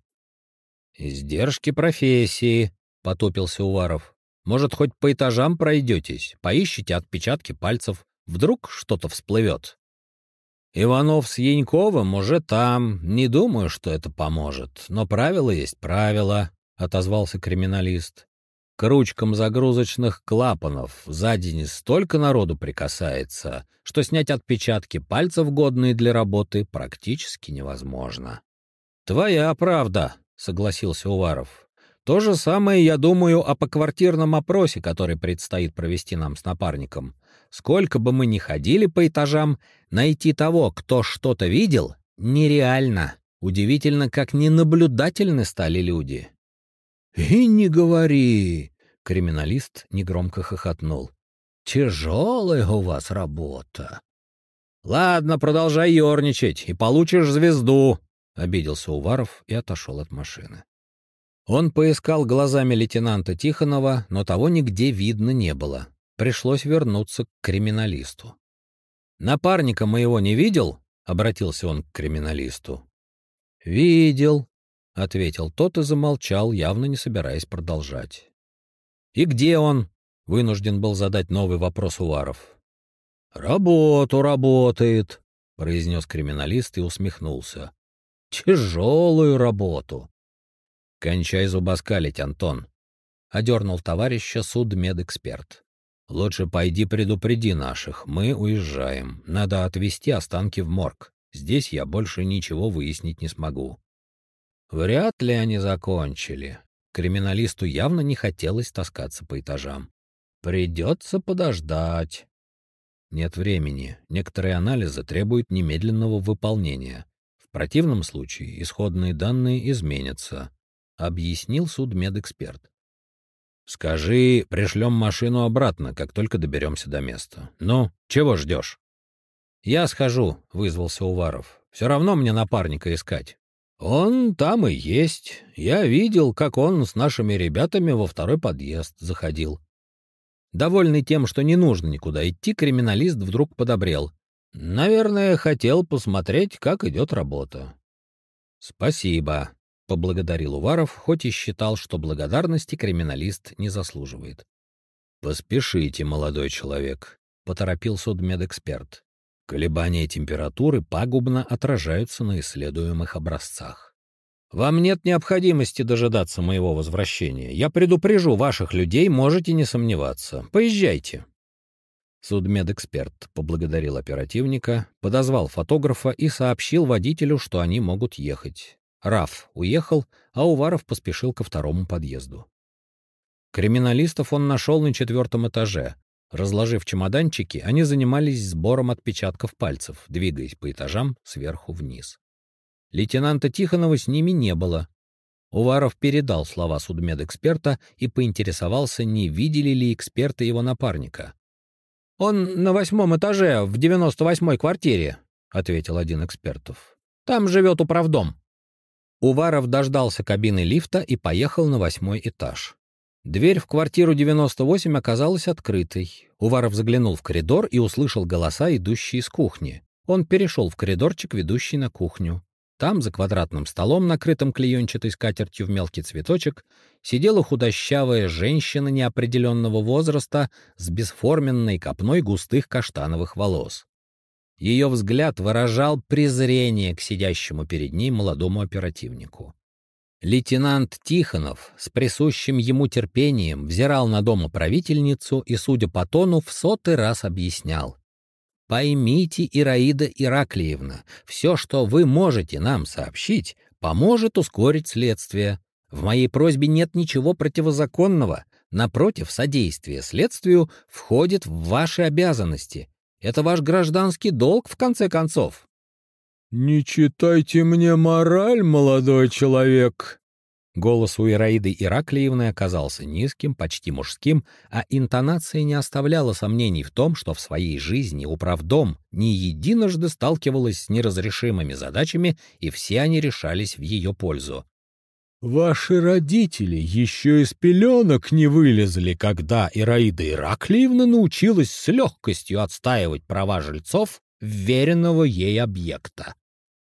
«Издержки профессии», — потупился Уваров. «Может, хоть по этажам пройдетесь, поищите отпечатки пальцев, вдруг что-то всплывет». «Иванов с Яньковым уже там, не думаю, что это поможет, но правило есть правило», — отозвался криминалист. «К ручкам загрузочных клапанов за день столько народу прикасается, что снять отпечатки пальцев, годные для работы, практически невозможно». «Твоя правда», — согласился Уваров. «То же самое я думаю о поквартирном опросе, который предстоит провести нам с напарником. Сколько бы мы ни ходили по этажам, найти того, кто что-то видел, нереально. Удивительно, как ненаблюдательны стали люди». «И не говори!» — криминалист негромко хохотнул. «Тяжелая у вас работа». «Ладно, продолжай ерничать, и получишь звезду», — обиделся Уваров и отошел от машины. Он поискал глазами лейтенанта Тихонова, но того нигде видно не было. Пришлось вернуться к криминалисту. «Напарника моего не видел?» — обратился он к криминалисту. «Видел», — ответил тот и замолчал, явно не собираясь продолжать. «И где он?» — вынужден был задать новый вопрос Уваров. «Работу работает», — произнес криминалист и усмехнулся. «Тяжелую работу». «Кончай зубоскалить, Антон», — одернул товарища судмедэксперт. «Лучше пойди предупреди наших, мы уезжаем. Надо отвезти останки в морг. Здесь я больше ничего выяснить не смогу». Вряд ли они закончили. Криминалисту явно не хотелось таскаться по этажам. «Придется подождать». «Нет времени. Некоторые анализы требуют немедленного выполнения. В противном случае исходные данные изменятся», — объяснил судмедэксперт. «Скажи, пришлем машину обратно, как только доберемся до места. Ну, чего ждешь?» «Я схожу», — вызвался Уваров. «Все равно мне напарника искать». «Он там и есть. Я видел, как он с нашими ребятами во второй подъезд заходил». Довольный тем, что не нужно никуда идти, криминалист вдруг подобрел. «Наверное, хотел посмотреть, как идет работа». «Спасибо», — поблагодарил Уваров, хоть и считал, что благодарности криминалист не заслуживает. «Поспешите, молодой человек», — поторопил судмедэксперт. «Колебания температуры пагубно отражаются на исследуемых образцах». «Вам нет необходимости дожидаться моего возвращения. Я предупрежу ваших людей, можете не сомневаться. Поезжайте». Судмедэксперт поблагодарил оперативника, подозвал фотографа и сообщил водителю, что они могут ехать. Раф уехал, а Уваров поспешил ко второму подъезду. Криминалистов он нашел на 4-м этаже. Разложив чемоданчики, они занимались сбором отпечатков пальцев, двигаясь по этажам сверху вниз. Лейтенанта Тихонова с ними не было. Уваров передал слова судмедэксперта и поинтересовался, не видели ли эксперты его напарника. «Он на 8-м этаже, в 98-й квартире», — ответил один экспертов. «Там живет управдом». Уваров дождался кабины лифта и поехал на 8-й этаж. Дверь в квартиру 98 оказалась открытой. Уваров заглянул в коридор и услышал голоса, идущие из кухни. Он перешел в коридорчик, ведущий на кухню. Там, за квадратным столом, накрытым клеенчатой скатертью в мелкий цветочек, сидела худощавая женщина неопределенного возраста с бесформенной копной густых каштановых волос. Ее взгляд выражал презрение к сидящему перед ней молодому оперативнику. Лейтенант Тихонов с присущим ему терпением взирал на домоправительницу и, судя по тону, в 100-й раз объяснял. «Поймите, Ираида Ираклиевна, все, что вы можете нам сообщить, поможет ускорить следствие. В моей просьбе нет ничего противозаконного. Напротив, содействие следствию входит в ваши обязанности. Это ваш гражданский долг, в конце концов». «Не читайте мне мораль, молодой человек!» Голос у Ираиды Ираклиевны оказался низким, почти мужским, а интонация не оставляла сомнений в том, что в своей жизни управдом не единожды сталкивалась с неразрешимыми задачами, и все они решались в ее пользу. «Ваши родители еще из пеленок не вылезли, когда Ираида Ираклиевна научилась с легкостью отстаивать права жильцов вверенного ей объекта.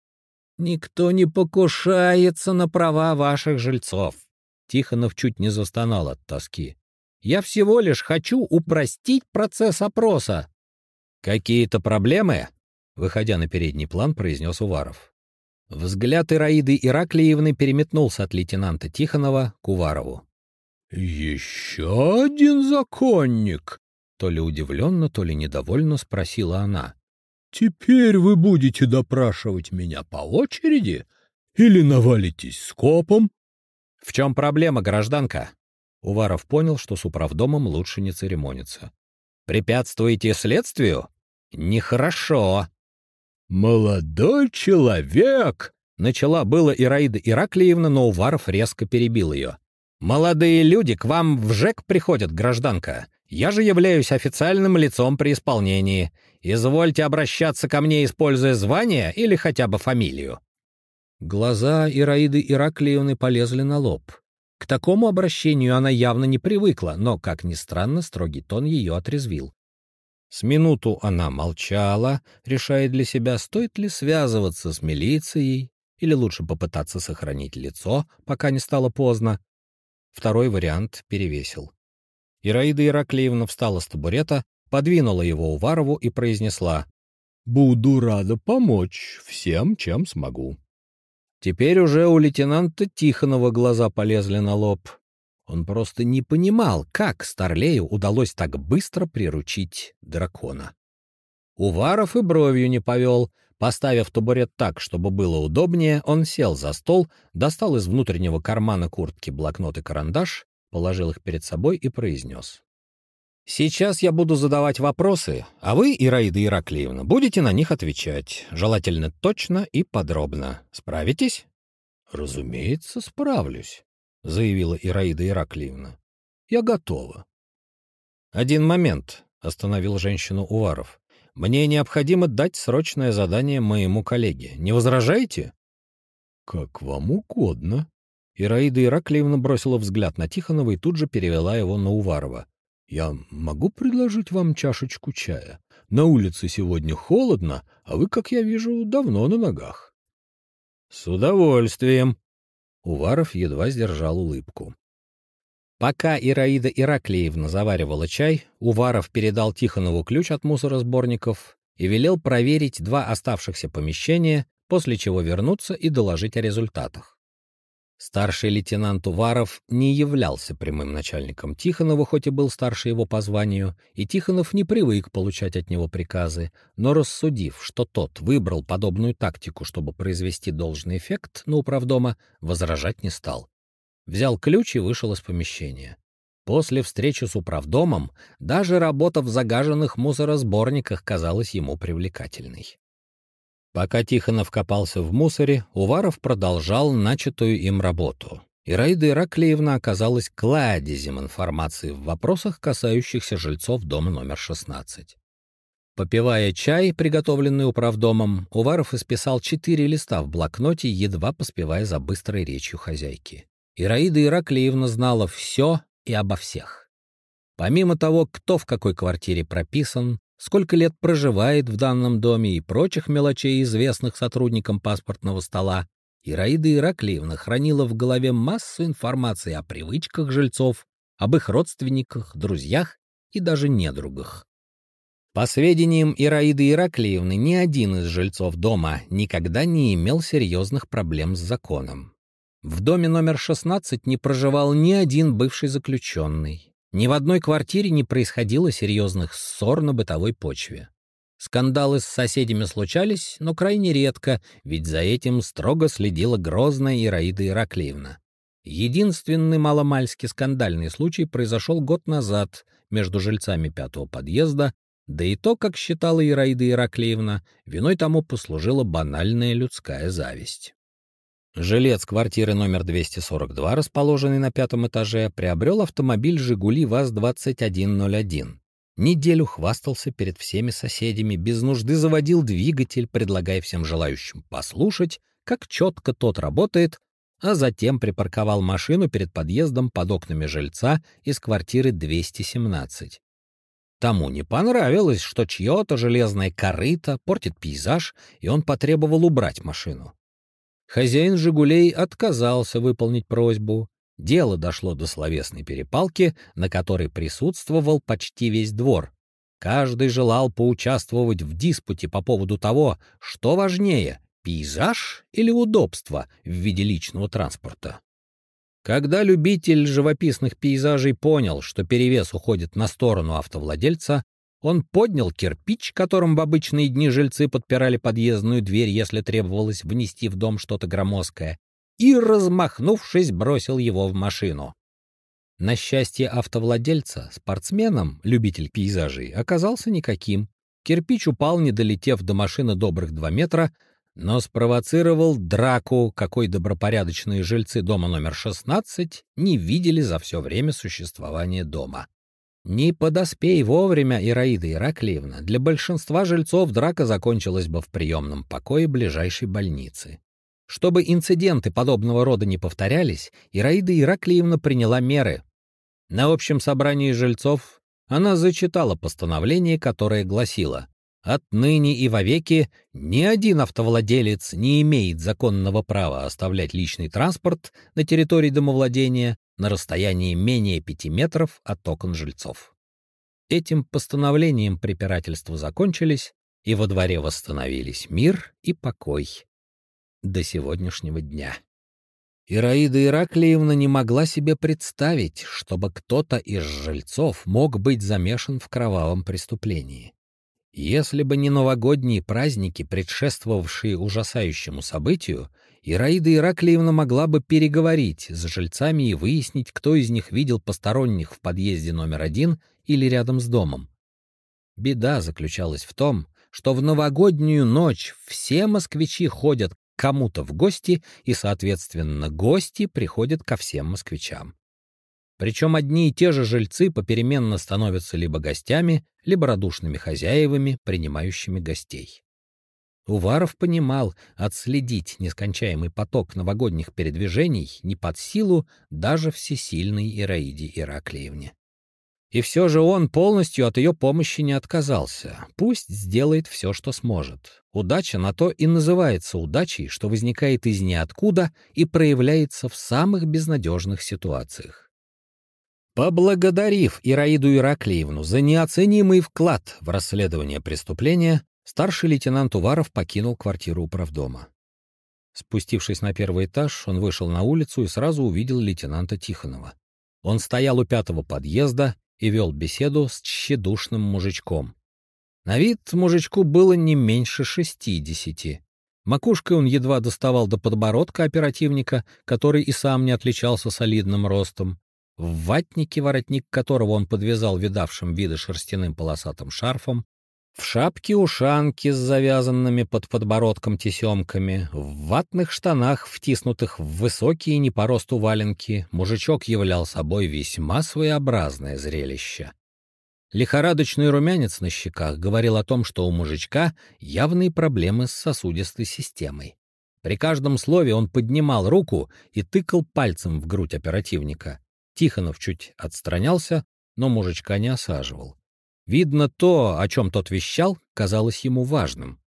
«Никто не покушается на права ваших жильцов». Тихонов чуть не застонал от тоски. «Я всего лишь хочу упростить процесс опроса». «Какие-то проблемы?» — выходя на передний план, произнес Уваров. Взгляд Ираиды Ираклиевны переметнулся от лейтенанта Тихонова к Уварову. «Еще один законник?» То ли удивленно, то ли недовольно спросила она. «Теперь вы будете допрашивать меня по очереди или навалитесь скопом?» «В чем проблема, гражданка?» Уваров понял, что с управдомом лучше не церемониться. «Препятствуете следствию? Нехорошо». «Молодой человек!» — начала было Ираида Ираклиевна, но Уваров резко перебил ее. «Молодые люди к вам в ЖЭК приходят, гражданка. Я же являюсь официальным лицом при исполнении. Извольте обращаться ко мне, используя звание или хотя бы фамилию». Глаза Ираиды Ираклиевны полезли на лоб. К такому обращению она явно не привыкла, но, как ни странно, строгий тон ее отрезвил. С минуту она молчала, решая для себя, стоит ли связываться с милицией или лучше попытаться сохранить лицо, пока не стало поздно. Второй вариант перевесил. Ираида Ираклиевна встала с табурета, подвинула его Уварову и произнесла: «Буду рада помочь всем, чем смогу». Теперь уже у лейтенанта Тихонова глаза полезли на лоб. Он просто не понимал, как Старлею удалось так быстро приручить дракона. Уваров и бровью не повел. Поставив табурет так, чтобы было удобнее, он сел за стол, достал из внутреннего кармана куртки блокнот и карандаш, положил их перед собой и произнес: «Сейчас я буду задавать вопросы, а вы, Ираида Ираклиевна, будете на них отвечать, желательно точно и подробно. Справитесь?» «Разумеется, справлюсь», — заявила Ираида Ираклиевна. «Я готова». «Один момент», — остановил женщину Уваров. «Мне необходимо дать срочное задание моему коллеге. Не возражаете?» «Как вам угодно». Ираида Ираклиевна бросила взгляд на Тихонова и тут же перевела его на Уварова. «Я могу предложить вам чашечку чая? На улице сегодня холодно, а вы, как я вижу, давно на ногах». «С удовольствием». Уваров едва сдержал улыбку. Пока Ираида Ираклиевна заваривала чай, Уваров передал Тихонову ключ от мусоросборников и велел проверить 2 оставшихся помещения, после чего вернуться и доложить о результатах. Старший лейтенант Уваров не являлся прямым начальником Тихонова, хоть и был старше его по званию, и Тихонов не привык получать от него приказы, но рассудив, что тот выбрал подобную тактику, чтобы произвести должный эффект на управдома, возражать не стал. Взял ключ и вышел из помещения. После встречи с управдомом даже работа в загаженных мусоросборниках казалась ему привлекательной. Пока Тихонов копался в мусоре, Уваров продолжал начатую им работу. Ираида Ираклиевна оказалась кладезем информации в вопросах, касающихся жильцов дома номер 16. Попивая чай, приготовленный управдомом, Уваров исписал 4 листа в блокноте, едва поспевая за быстрой речью хозяйки. Ираида Ираклиевна знала все и обо всех. Помимо того, кто в какой квартире прописан, сколько лет проживает в данном доме и прочих мелочей, известных сотрудникам паспортного стола, Ираида Ираклиевна хранила в голове массу информации о привычках жильцов, об их родственниках, друзьях и даже недругах. По сведениям Ираиды Ираклиевны, ни один из жильцов дома никогда не имел серьезных проблем с законом. В доме номер 16 не проживал ни один бывший заключенный. Ни в одной квартире не происходило серьезных ссор на бытовой почве. Скандалы с соседями случались, но крайне редко, ведь за этим строго следила грозная Ираида Ираклиевна. Единственный маломальски скандальный случай произошел год назад между жильцами 5-го подъезда, да и то, как считала Ираида Ираклиевна, виной тому послужила банальная людская зависть. Жилец квартиры номер 242, расположенный на 5-м этаже, приобрел автомобиль «Жигули ВАЗ-2101. Неделю хвастался перед всеми соседями, без нужды заводил двигатель, предлагая всем желающим послушать, как четко тот работает, а затем припарковал машину перед подъездом под окнами жильца из квартиры 217. Тому не понравилось, что чье-то железное корыто портит пейзаж, и он потребовал убрать машину. Хозяин «Жигулей» отказался выполнить просьбу. Дело дошло до словесной перепалки, на которой присутствовал почти весь двор. Каждый желал поучаствовать в диспуте по поводу того, что важнее — пейзаж или удобство в виде личного транспорта. Когда любитель живописных пейзажей понял, что перевес уходит на сторону автовладельца, он поднял кирпич, которым в обычные дни жильцы подпирали подъездную дверь, если требовалось внести в дом что-то громоздкое, и, размахнувшись, бросил его в машину. На счастье автовладельца, спортсменом, любитель пейзажей, оказался никаким. Кирпич упал, не долетев до машины добрых 2 метра, но спровоцировал драку, какой добропорядочные жильцы дома номер 16 не видели за все время существования дома. Не подоспей вовремя Ираида Ираклиевна, для большинства жильцов драка закончилась бы в приемном покое ближайшей больницы. Чтобы инциденты подобного рода не повторялись, Ираида Ираклиевна приняла меры. На общем собрании жильцов Она зачитала постановление, которое гласило: «Отныне и вовеки ни один автовладелец не имеет законного права оставлять личный транспорт на территории домовладения на расстоянии менее 5 метров от окон жильцов». Этим постановлением препирательства закончились, и во дворе восстановились мир и покой до сегодняшнего дня. Ираида Ираклиевна не могла себе представить, чтобы кто-то из жильцов мог быть замешан в кровавом преступлении. Если бы не новогодние праздники, предшествовавшие ужасающему событию, Ираида Ираклиевна могла бы переговорить с жильцами и выяснить, кто из них видел посторонних в подъезде номер 1 или рядом с домом. Беда заключалась в том, что в новогоднюю ночь все москвичи ходят к кому-то в гости, и, соответственно, гости приходят ко всем москвичам. Причем одни и те же жильцы попеременно становятся либо гостями, либо радушными хозяевами, принимающими гостей. Уваров понимал, отследить нескончаемый поток новогодних передвижений не под силу даже всесильной Ираиде Ираклиевне. И все же он полностью от ее помощи не отказался. Пусть сделает все, что сможет. Удача на то и называется удачей, что возникает из ниоткуда и проявляется в самых безнадежных ситуациях. Поблагодарив Ираиду Ираклиевну за неоценимый вклад в расследование преступления, старший лейтенант Уваров покинул квартиру управдома. Спустившись на первый этаж, он вышел на улицу и сразу увидел лейтенанта Тихонова. Он стоял у 5-го подъезда и вел беседу с тщедушным мужичком. На вид мужичку было не меньше 60. Макушкой он едва доставал до подбородка оперативника, который и сам не отличался солидным ростом. В ватнике, воротник которого он подвязал видавшим виды шерстяным полосатым шарфом, в шапке-ушанке с завязанными под подбородком тесемками, в ватных штанах, втиснутых в высокие не по росту валенки, мужичок являл собой весьма своеобразное зрелище. Лихорадочный румянец на щеках говорил о том, что у мужичка явные проблемы с сосудистой системой. При каждом слове он поднимал руку и тыкал пальцем в грудь оперативника. Тихонов чуть отстранялся, но мужичка не осаживал. Видно, то, о чем тот вещал, казалось ему важным.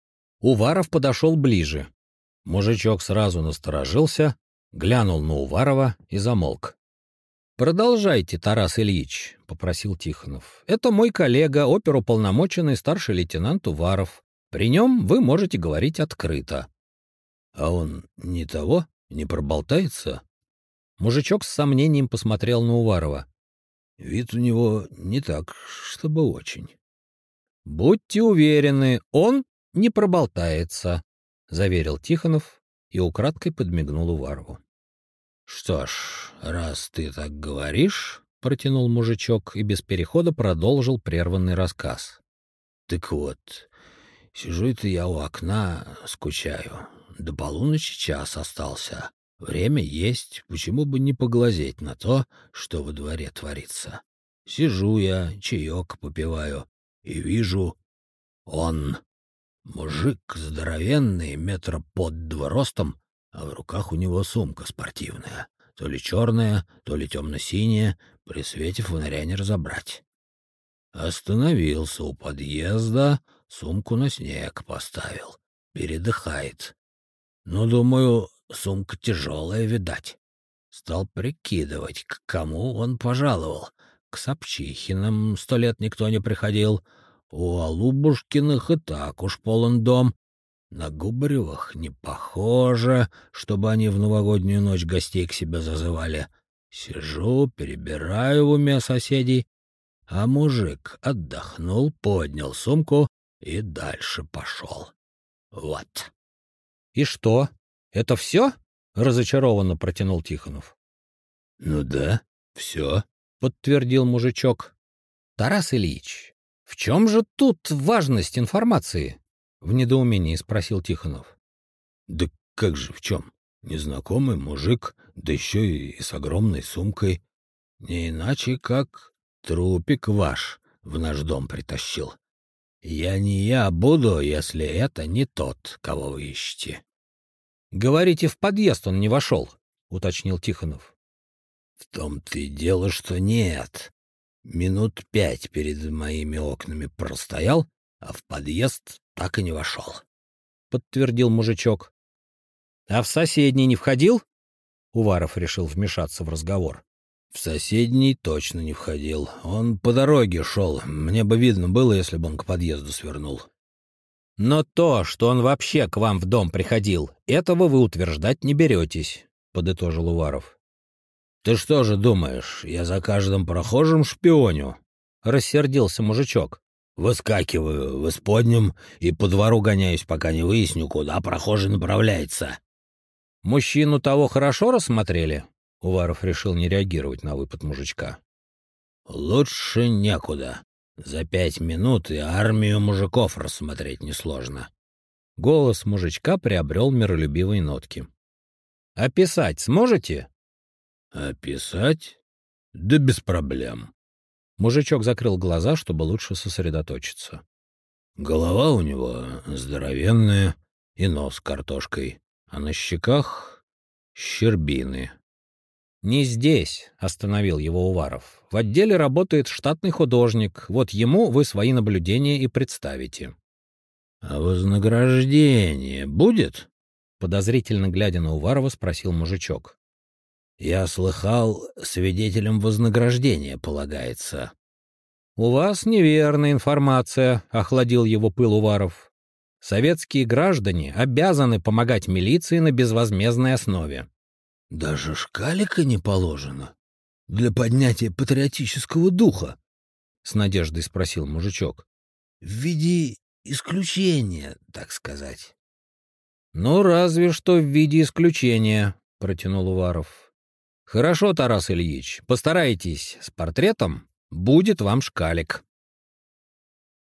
Уваров подошел ближе. Мужичок сразу насторожился, глянул на Уварова и замолк. «Продолжайте, Тарас Ильич», — попросил Тихонов. «Это мой коллега, оперуполномоченный старший лейтенант Уваров. При нем вы можете говорить открыто». «А он не того? Не проболтается?» Мужичок с сомнением посмотрел на Уварова. «Вид у него не так, чтобы очень». «Будьте уверены, он не проболтается», — заверил Тихонов и украдкой подмигнул Уварову. «Что ж, раз ты так говоришь», — протянул мужичок и без перехода продолжил прерванный рассказ. «Так вот, сижу это я у окна, скучаю. До полуночи час остался. Время есть, почему бы не поглазеть на то, что во дворе творится. Сижу я, чаек попиваю, и вижу он. Мужик здоровенный, метра под 2 ростом, а в руках у него сумка спортивная, то ли черная, то ли темно-синяя, при свете фонаря не разобрать. Остановился у подъезда, сумку на снег поставил, передыхает. Ну, думаю, сумка тяжелая, видать. Стал прикидывать, к кому он пожаловал. К Собчихиным 100 лет никто не приходил. У Алубушкиных и так уж полон дом. На Губаревых не похоже, чтобы они в новогоднюю ночь гостей к себе зазывали. Сижу, перебираю в уме соседей, а мужик отдохнул, поднял сумку и дальше пошел. Вот. — И что? Это все? — разочарованно протянул Тихонов. — Ну да, все, — подтвердил мужичок. — Тарас Ильич, в чем же тут важность информации? — в недоумении спросил Тихонов. — Да как же в чем? Незнакомый мужик, да еще и с огромной сумкой. Не иначе, как трупик ваш в наш дом притащил. Я не я буду, если это не тот, кого вы ищете. — Говорите, в подъезд он не вошел, — уточнил Тихонов. — В том-то и дело, что нет. Минут 5 перед моими окнами простоял, а в подъезд так и не вошел, — подтвердил мужичок. — А в соседний не входил? Уваров решил вмешаться в разговор. В соседний точно не входил. Он по дороге шел. Мне бы видно было, если бы он к подъезду свернул. Но то, что он вообще к вам в дом приходил, этого вы утверждать не беретесь, — подытожил Уваров. — Ты что же думаешь, я за каждым прохожим шпионю? — рассердился мужичок. — Выскакиваю в исподнем и по двору гоняюсь, пока не выясню, куда прохожий направляется. — Мужчину того хорошо рассмотрели? Уваров решил не реагировать на выпад мужичка. — Лучше некуда. За 5 минут и армию мужиков рассмотреть несложно. Голос мужичка приобрел миролюбивые нотки. — Описать сможете? — Описать? Да без проблем. Мужичок закрыл глаза, чтобы лучше сосредоточиться. Голова у него здоровенная и нос картошкой, а на щеках щербины. «Не здесь», — остановил его Уваров. «В отделе работает штатный художник. Вот ему вы свои наблюдения и представите». «А вознаграждение будет?» — подозрительно глядя на Уварова, спросил мужичок. «Я слыхал, свидетелям вознаграждение полагается». «У вас неверная информация», — охладил его пыл Уваров. «Советские граждане обязаны помогать милиции на безвозмездной основе». «Даже шкалика не положено? Для поднятия патриотического духа?» — с надеждой спросил мужичок. «В виде исключения, так сказать». «Ну, разве что в виде исключения», — протянул Уваров. «Хорошо, Тарас Ильич, постарайтесь с портретом, будет вам шкалик».